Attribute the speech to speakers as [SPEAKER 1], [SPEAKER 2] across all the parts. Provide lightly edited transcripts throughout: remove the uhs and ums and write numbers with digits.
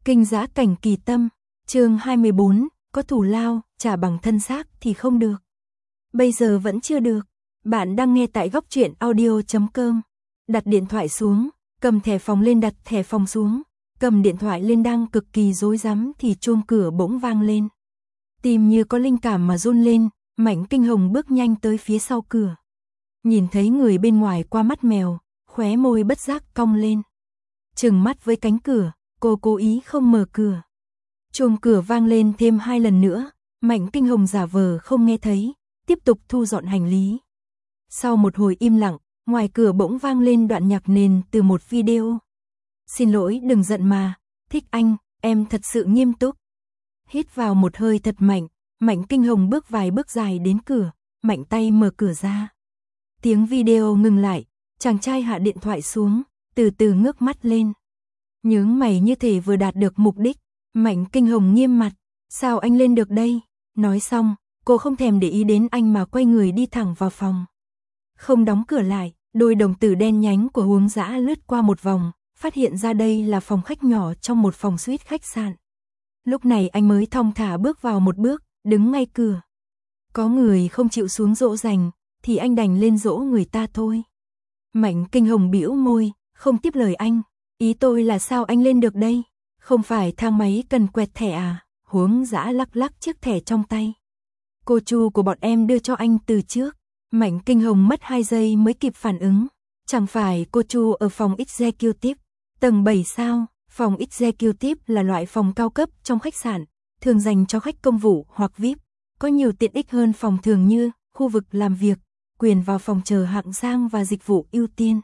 [SPEAKER 1] Kinh Dã Cảnh Kỳ Tâm, chương 24, có thù lao, trả bằng thân xác thì không được. Bây giờ vẫn chưa được. Bạn đang nghe tại góc truyện audio.com. Đặt điện thoại xuống, cầm thẻ phòng lên, đặt thẻ phòng xuống, cầm điện thoại lên, đang cực kỳ rối rắm thì chuông cửa bỗng vang lên. Tim như có linh cảm mà run lên, Mạnh Kinh Hồng bước nhanh tới phía sau cửa. Nhìn thấy người bên ngoài qua mắt mèo, khóe môi bất giác cong lên. Trừng mắt với cánh cửa, cô cố ý không mở cửa. Chuông cửa vang lên thêm 2 lần nữa, Mạnh Kinh Hồng giả vờ không nghe thấy, tiếp tục thu dọn hành lý. Sau một hồi im lặng, ngoài cửa bỗng vang lên đoạn nhạc nền từ một video. Xin lỗi, đừng giận mà, thích anh, em thật sự nghiêm túc. Hít vào một hơi thật mạnh, Mạnh Kinh Hồng bước vài bước dài đến cửa, mạnh tay mở cửa ra. Tiếng video ngừng lại, chàng trai hạ điện thoại xuống, từ từ ngước mắt lên. Nhướng mày như thể vừa đạt được mục đích. Mạnh Kinh Hồng nghiêm mặt, sao anh lên được đây? Nói xong, cô không thèm để ý đến anh mà quay người đi thẳng vào phòng. Không đóng cửa lại, đôi đồng tử đen nhánh của Huống Dã lướt qua một vòng, phát hiện ra đây là phòng khách nhỏ trong một phòng suite khách sạn. Lúc này anh mới thong thả bước vào một bước, đứng ngay cửa. Có người không chịu xuống dỗ dành, thì anh đành lên dỗ người ta thôi. Mạnh Kinh Hồng bĩu môi, không tiếp lời anh. Ý tôi là sao anh lên được đây? Không phải thang máy cần quẹt thẻ à? Huống Dã lắc lắc chiếc thẻ trong tay. Cô Chu của bọn em đưa cho anh từ trước. Mạnh Kinh Hồng mất 2 giây mới kịp phản ứng. Chẳng phải cô Chu ở phòng Executive, tầng 7 sao? Phòng Executive là loại phòng cao cấp trong khách sạn, thường dành cho khách công vụ hoặc VIP, có nhiều tiện ích hơn phòng thường như khu vực làm việc, quyền vào phòng chờ hạng sang và dịch vụ ưu tiên.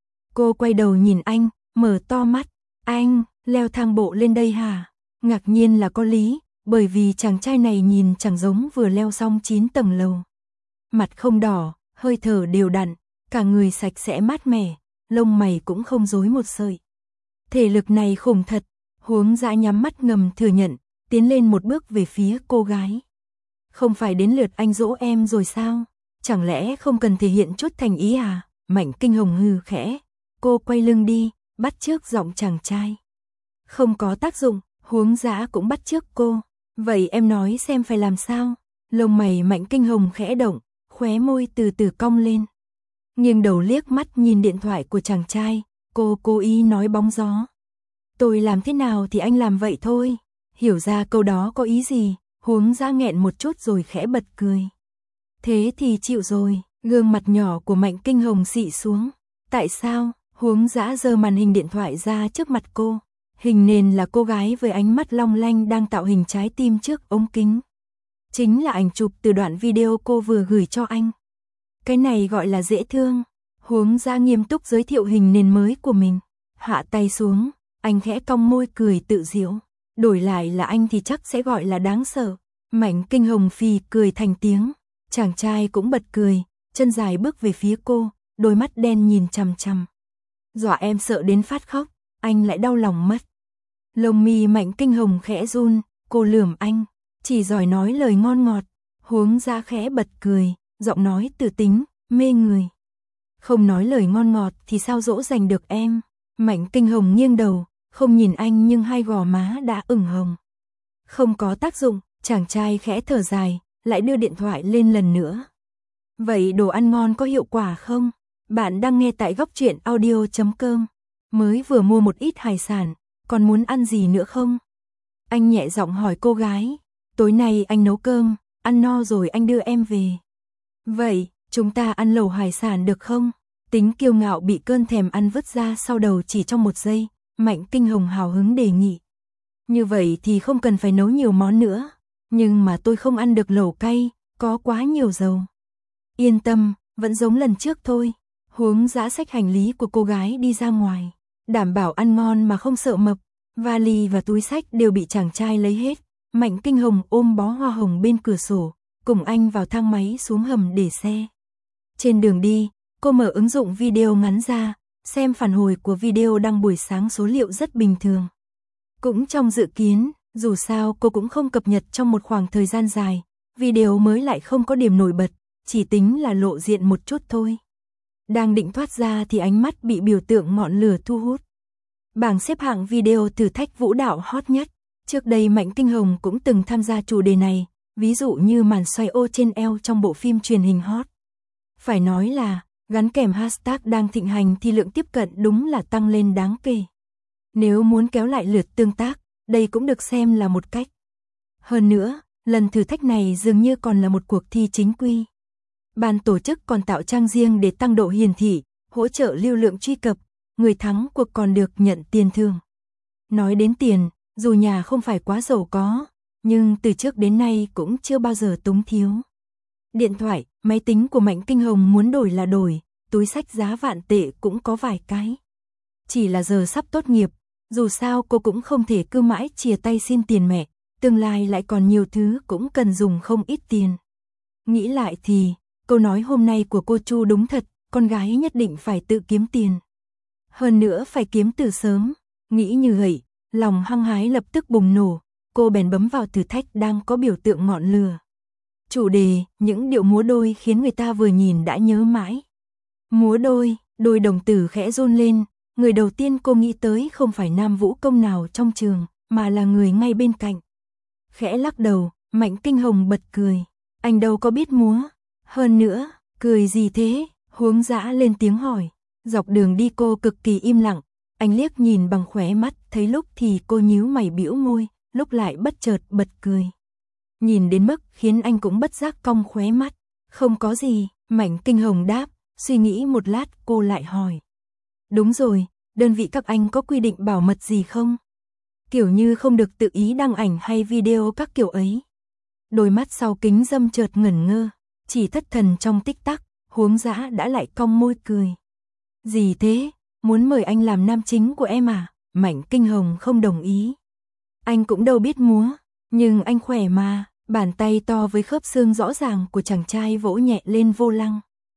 [SPEAKER 1] Cô quay đầu nhìn anh, mở to mắt. Anh, leo thang bộ lên đây hả? Ngạc nhiên là có lý, bởi vì chàng trai này nhìn chẳng giống vừa leo xong 9 tầng lầu. Mặt không đỏ, hơi thở đều đặn, cả người sạch sẽ mát mẻ, lông mày cũng không rối một sợi. Thể lực này khủng thật. Huống Dã nhắm mắt ngầm thừa nhận, tiến lên một bước về phía cô gái. Không phải đến lượt anh dỗ em rồi sao? Chẳng lẽ không cần thể hiện chút thành ý à? Mạnh Kinh Hồng hừ khẽ. Cô quay lưng đi, bắt chước giọng chàng trai. Không có tác dụng, Huống Dã cũng bắt chước cô. Vậy em nói xem phải làm sao? Lông mày Mạnh Kinh Hồng khẽ động, khóe môi từ từ cong lên. Nghiêng đầu liếc mắt nhìn điện thoại của chàng trai, cô cố ý nói bóng gió. Tôi làm thế nào thì anh làm vậy thôi. Hiểu ra câu đó có ý gì, Huống Dã nghẹn một chút rồi khẽ bật cười. Thế thì chịu rồi, gương mặt nhỏ của Mạnh Kinh Hồng xị xuống. Tại sao? Huống Dã giơ màn hình điện thoại ra trước mặt cô. Hình nền là cô gái với ánh mắt long lanh đang tạo hình trái tim trước ống kính. Chính là ảnh chụp từ đoạn video cô vừa gửi cho anh. Cái này gọi là dễ thương. Huống Dã nghiêm túc giới thiệu hình nền mới của mình. Hạ tay xuống, anh khẽ cong môi cười tự giễu. Đổi lại là anh thì chắc sẽ gọi là đáng sợ. Mạnh Kinh Hồng phì cười thành tiếng. Chàng trai cũng bật cười, chân dài bước về phía cô, đôi mắt đen nhìn chằm chằm. Dọa em sợ đến phát khóc, anh lại đau lòng mất. Lông mi Mạnh Kinh Hồng khẽ run, cô lườm anh, chỉ giỏi nói lời ngon ngọt. Huống Dã khẽ bật cười, giọng nói từ tính, mê người. Không nói lời ngon ngọt thì sao dỗ dành được em? Mạnh Kinh Hồng nghiêng đầu, không nhìn anh nhưng hai gò má đã ửng hồng. Không có tác dụng, chàng trai khẽ thở dài, lại đưa điện thoại lên lần nữa. Vậy đồ ăn ngon có hiệu quả không? Bạn đang nghe tại góc truyện audio.com. Mới vừa mua một ít hải sản, còn muốn ăn gì nữa không? Anh nhẹ giọng hỏi cô gái. Tối nay anh nấu cơm, ăn no rồi anh đưa em về. Vậy, chúng ta ăn lẩu hải sản được không? Tính kiêu ngạo bị cơn thèm ăn vứt ra sau đầu chỉ trong 1 giây, Mạnh Kinh Hồng hào hứng đề nghị. Như vậy thì không cần phải nấu nhiều món nữa. Nhưng mà tôi không ăn được lẩu cay, có quá nhiều dầu. Yên tâm, vẫn giống lần trước thôi. Huống Dã xách hành lý của cô gái đi ra ngoài. Đảm bảo ăn ngon mà không sợ mập. Vali và túi xách đều bị chàng trai lấy hết. Mạnh Kinh Hồng ôm bó hoa hồng bên cửa sổ, cùng anh vào thang máy xuống hầm để xe. Trên đường đi, cô mở ứng dụng video ngắn ra, xem phản hồi của video đăng buổi sáng, số liệu rất bình thường. Cũng trong dự kiến, dù sao cô cũng không cập nhật trong một khoảng thời gian dài, video mới lại không có điểm nổi bật, chỉ tính là lộ diện một chút thôi. Đang định thoát ra thì ánh mắt bị biểu tượng ngọn lửa thu hút. bảng xếp hạng video thử thách vũ đạo hot nhất. Trước đây Mạnh Kinh Hồng cũng từng tham gia chủ đề này, ví dụ như màn xoay ô trên eo trong bộ phim truyền hình hot. Phải nói là, gắn kèm hashtag đang thịnh hành thì lượng tiếp cận đúng là tăng lên đáng kể. Nếu muốn kéo lại lượt tương tác, đây cũng được xem là một cách. Hơn nữa, lần thử thách này dường như còn là một cuộc thi chính quy. Ban tổ chức còn tạo trang riêng để tăng độ hiển thị, hỗ trợ lưu lượng truy cập, người thắng cuộc còn được nhận tiền thưởng. Nói đến tiền, dù nhà không phải quá giàu có, nhưng từ trước đến nay cũng chưa bao giờ túng thiếu. Điện thoại, máy tính của Mạnh Kinh Hồng muốn đổi là đổi, túi xách giá vạn tệ cũng có vài cái. Chỉ là giờ sắp tốt nghiệp, dù sao cô cũng không thể cứ mãi chìa tay xin tiền mẹ, tương lai lại còn nhiều thứ cũng cần dùng không ít tiền. Nghĩ lại thì, câu nói hôm nay của cô Chu đúng thật, con gái nhất định phải tự kiếm tiền. Hơn nữa phải kiếm từ sớm, nghĩ như vậy, lòng hăng hái lập tức bùng nổ, cô bèn bấm vào thử thách đang có biểu tượng ngọn lửa. Chủ đề, những điệu múa đôi khiến người ta vừa nhìn đã nhớ mãi. Múa đôi, đôi đồng tử khẽ run lên, người đầu tiên cô nghĩ tới không phải nam vũ công nào trong trường, mà là người ngay bên cạnh. Khẽ lắc đầu, Mạnh Kinh Hồng bật cười, anh đâu có biết múa. Hơn nữa, cười gì thế, Huống Dã lên tiếng hỏi. Dọc đường đi cô cực kỳ im lặng, anh liếc nhìn bằng khóe mắt, thấy lúc thì cô nhíu mày bĩu môi, lúc lại bất chợt bật cười. Nhìn đến mức khiến anh cũng bất giác cong khóe mắt. Không có gì, Mạnh Kinh Hồng đáp, suy nghĩ một lát cô lại hỏi. Đúng rồi, đơn vị các anh có quy định bảo mật gì không? Kiểu như không được tự ý đăng ảnh hay video các kiểu ấy. Đôi mắt sau kính râm chợt ngẩn ngơ, chỉ thất thần trong tích tắc, Huống Dã đã lại cong môi cười. Gì thế, muốn mời anh làm nam chính của em à? Mạnh Kinh Hồng không đồng ý. Anh cũng đâu biết múa, nhưng anh khỏe mà, bàn tay to với khớp xương rõ ràng của chàng trai vỗ nhẹ lên vô lăng.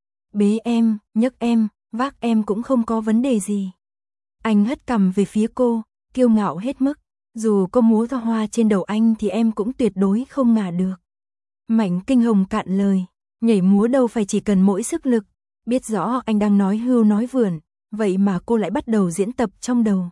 [SPEAKER 1] Bế em, nhấc em, vác em cũng không có vấn đề gì. Anh hất cằm về phía cô, kiêu ngạo hết mức, dù có múa ra hoa trên đầu anh thì em cũng tuyệt đối không ngả được. Mạnh Kinh Hồng cạn lời, nhảy múa đâu phải chỉ cần mỗi sức lực, biết rõ anh đang nói hưu nói vượn, vậy mà cô lại bắt đầu diễn tập trong đầu.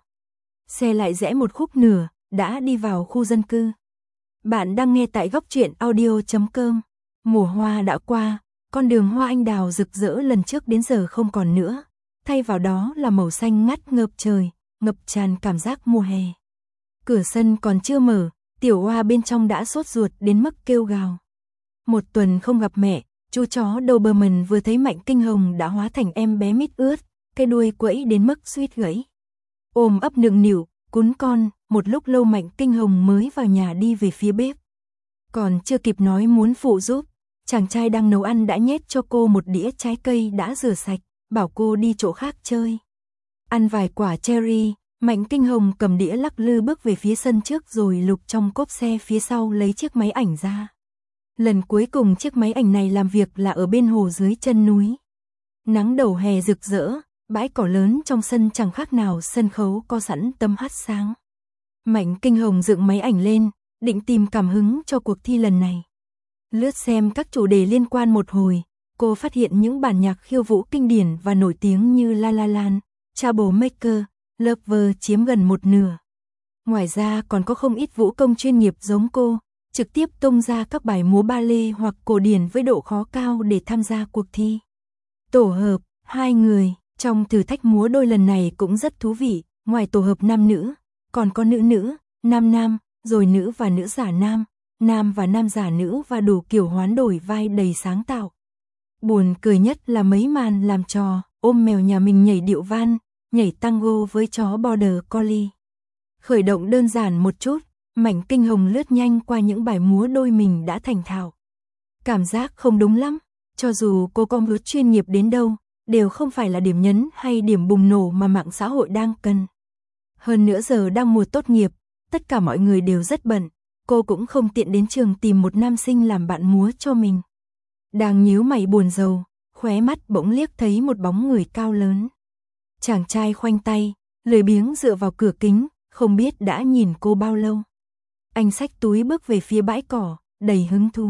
[SPEAKER 1] Xe lại rẽ một khúc nửa, đã đi vào khu dân cư. Bạn đang nghe tại góc truyện audio.com. Mùa hoa đã qua, con đường hoa anh đào rực rỡ lần trước đến giờ không còn nữa, thay vào đó là màu xanh ngắt ngập trời, ngập tràn cảm giác mùa hè. Cửa sân còn chưa mở, tiểu hoa bên trong đã sốt ruột đến mức kêu gào. Một tuần không gặp mẹ, chú chó Doberman vừa thấy Mạnh Kinh Hồng đã hóa thành em bé mít ướt, cái đuôi quẫy đến mức suýt gãy. Ôm ấp nựng nịu, cún con, một lúc lâu Mạnh Kinh Hồng mới vào nhà đi về phía bếp. Còn chưa kịp nói muốn phụ giúp, chàng trai đang nấu ăn đã nhét cho cô một đĩa trái cây đã rửa sạch, bảo cô đi chỗ khác chơi. Ăn vài quả cherry, Mạnh Kinh Hồng cầm đĩa lắc lư bước về phía sân trước rồi lục trong cốp xe phía sau lấy chiếc máy ảnh ra. Lần cuối cùng chiếc máy ảnh này làm việc là ở bên hồ dưới chân núi. Nắng đầu hè rực rỡ, bãi cỏ lớn trong sân chẳng khác nào sân khấu có sẵn tấm hát sáng. Mạnh Kinh Hồng dựng máy ảnh lên, định tìm cảm hứng cho cuộc thi lần này. Lướt xem các chủ đề liên quan một hồi, cô phát hiện những bản nhạc khiêu vũ kinh điển và nổi tiếng như La La Land, Troublemaker, Lover chiếm gần một nửa. Ngoài ra còn có không ít vũ công chuyên nghiệp giống cô, trực tiếp tung ra các bài múa ba lê hoặc cổ điển với độ khó cao để tham gia cuộc thi. Tổ hợp, 2 người, trong thử thách múa đôi lần này cũng rất thú vị, ngoài tổ hợp nam nữ, còn có nữ nữ, nam nam, rồi nữ và nữ giả nam, nam và nam giả nữ và đủ kiểu hoán đổi vai đầy sáng tạo. Buồn cười nhất là mấy màn làm trò, ôm mèo nhà mình nhảy điệu van, nhảy tango với chó border collie. Khởi động đơn giản một chút, Mạnh Kinh Hồng lướt nhanh qua những bài múa đôi mình đã thành thạo. Cảm giác không đúng lắm, cho dù cô có múa chuyên nghiệp đến đâu, đều không phải là điểm nhấn hay điểm bùng nổ mà mạng xã hội đang cần. Hơn nữa giờ đang mùa tốt nghiệp, tất cả mọi người đều rất bận, cô cũng không tiện đến trường tìm một nam sinh làm bạn múa cho mình. Đang nhíu mày buồn rầu, khóe mắt bỗng liếc thấy một bóng người cao lớn. Chàng trai khoanh tay, lười biếng dựa vào cửa kính, không biết đã nhìn cô bao lâu. Anh xách túi bước về phía bãi cỏ, đầy hứng thú.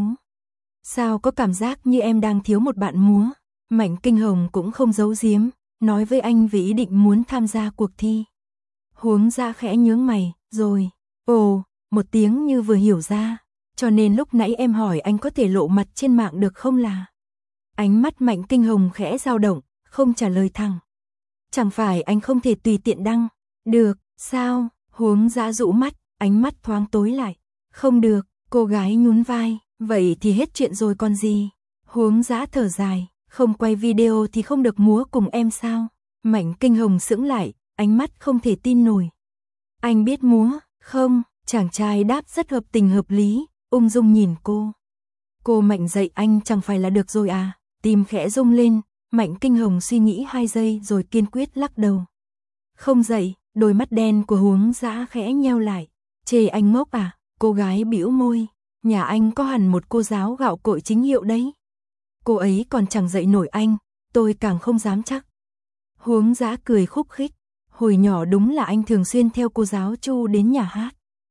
[SPEAKER 1] Sao có cảm giác như em đang thiếu một bạn múa? Mạnh Kinh Hồng cũng không giấu giếm, nói với anh về ý định muốn tham gia cuộc thi. Huống Dã khẽ nhướng mày, rồi, ồ, một tiếng như vừa hiểu ra, cho nên lúc nãy em hỏi anh có thể lộ mặt trên mạng được không là. Ánh mắt Mạnh Kinh Hồng khẽ dao động, không trả lời thẳng. Chẳng phải anh không thể tùy tiện đăng, được, sao, Huống Dã dụ mắt, ánh mắt thoáng tối lại. Không được, cô gái nhún vai, vậy thì hết chuyện rồi còn gì. Huống Dã thở dài, không quay video thì không được múa cùng em sao. Mạnh Kinh Hồng sững lại, ánh mắt không thể tin nổi. Anh biết múa, không, chàng trai đáp rất hợp tình hợp lý, ung dung nhìn cô. Cô Mạnh dạy anh chẳng phải là được rồi à, tim khẽ rung lên, Mạnh Kinh Hồng suy nghĩ 2 giây rồi kiên quyết lắc đầu. Không dạy, đôi mắt đen của Huống Dã khẽ nheo lại, chê anh ngốc à, cô gái bĩu môi, nhà anh có hẳn một cô giáo gạo cội chính hiệu đấy. Cô ấy còn chẳng dạy nổi anh, tôi càng không dám chắc. Huống Dã cười khúc khích, hồi nhỏ đúng là anh thường xuyên theo cô giáo Chu đến nhà hát.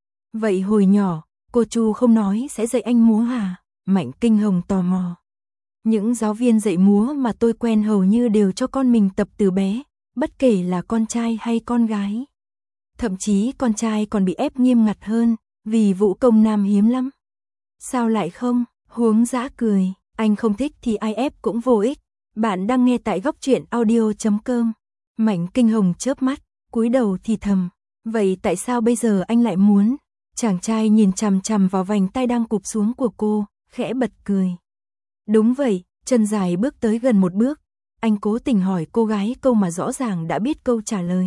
[SPEAKER 1] Vậy hồi nhỏ, cô Chu không nói sẽ dạy anh múa à? Mạnh Kinh Hồng tò mò. Những giáo viên dạy múa mà tôi quen hầu như đều cho con mình tập từ bé, bất kể là con trai hay con gái. Thậm chí con trai còn bị ép nghiêm ngặt hơn, vì vũ công nam hiếm lắm. Sao lại không? Huống Dã cười, anh không thích thì ai ép cũng vô ích. Bạn đang nghe tại góc truyện audio.com. Mạnh Kinh Hồng chớp mắt, cúi đầu thì thầm. Vậy tại sao bây giờ anh lại muốn? Chàng trai nhìn chằm chằm vào vành tay đang cụp xuống của cô, khẽ bật cười. Đúng vậy, chân dài bước tới gần một bước. Anh cố tình hỏi cô gái câu mà rõ ràng đã biết câu trả lời.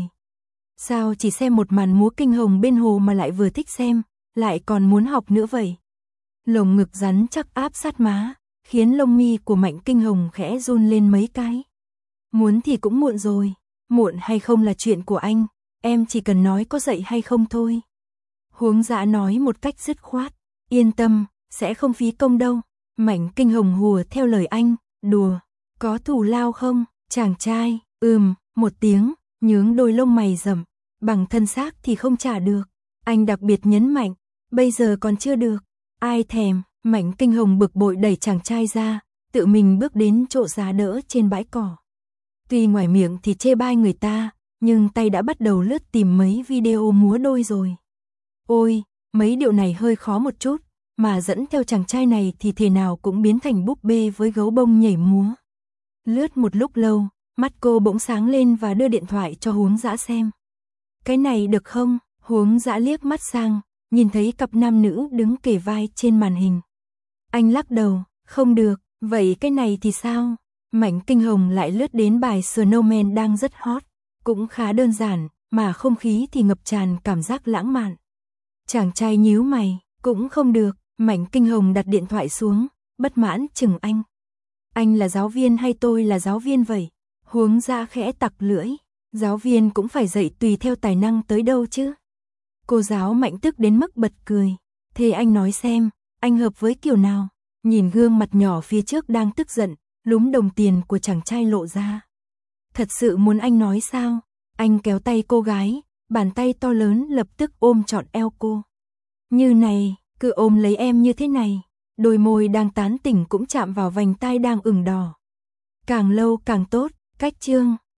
[SPEAKER 1] Sao chỉ xem một màn múa kinh hồng bên hồ mà lại vừa thích xem, lại còn muốn học nữa vậy? Lồng ngực rắn chắc áp sát má, khiến lông mi của Mạnh Kinh Hồng khẽ run lên mấy cái. Muốn thì cũng muộn rồi, muộn hay không là chuyện của anh, em chỉ cần nói có dạy hay không thôi. Huống Dã nói một cách dứt khoát, yên tâm, sẽ không phí công đâu. Mạnh Kinh Hồng hùa theo lời anh, đùa, có thù lao không? Chàng trai, một tiếng, nhướng đôi lông mày rậm, bằng thân xác thì không trả được. Anh đặc biệt nhấn mạnh, bây giờ còn chưa được, ai thèm. Mạnh Kinh Hồng bực bội đẩy chàng trai ra, tự mình bước đến chỗ giá đỡ trên bãi cỏ. Tuy ngoài miệng thì chê bai người ta, nhưng tay đã bắt đầu lướt tìm mấy video múa đôi rồi. Ôi, mấy điệu này hơi khó một chút, mà dẫn theo chàng trai này thì thể nào cũng biến thành búp bê với gấu bông nhảy múa. Lướt một lúc lâu, mắt cô bỗng sáng lên và đưa điện thoại cho Huống Dã xem. Cái này được không? Huống Dã liếc mắt sang, nhìn thấy cặp nam nữ đứng kề vai trên màn hình. Anh lắc đầu, không được, vậy cái này thì sao? Mạnh Kinh Hồng lại lướt đến bài Snowman đang rất hot, cũng khá đơn giản, mà không khí thì ngập tràn cảm giác lãng mạn. Chàng trai nhíu mày, cũng không được. Mạnh Kinh Hồng đặt điện thoại xuống, bất mãn chừng anh. Anh là giáo viên hay tôi là giáo viên vậy? Huống Dã khẽ tặc lưỡi, giáo viên cũng phải dạy tùy theo tài năng tới đâu chứ. Cô giáo Mạnh tức đến mức bật cười. Thế anh nói xem, anh hợp với kiểu nào? Nhìn gương mặt nhỏ phía trước đang tức giận, lúm đồng tiền của chàng trai lộ ra. Thật sự muốn anh nói sao? Anh kéo tay cô gái, bàn tay to lớn lập tức ôm trọn eo cô. Như này, cứ ôm lấy em như thế này. Đôi môi đang tán tỉnh cũng chạm vào vành tai đang ửng đỏ. Càng lâu càng tốt, cách chương.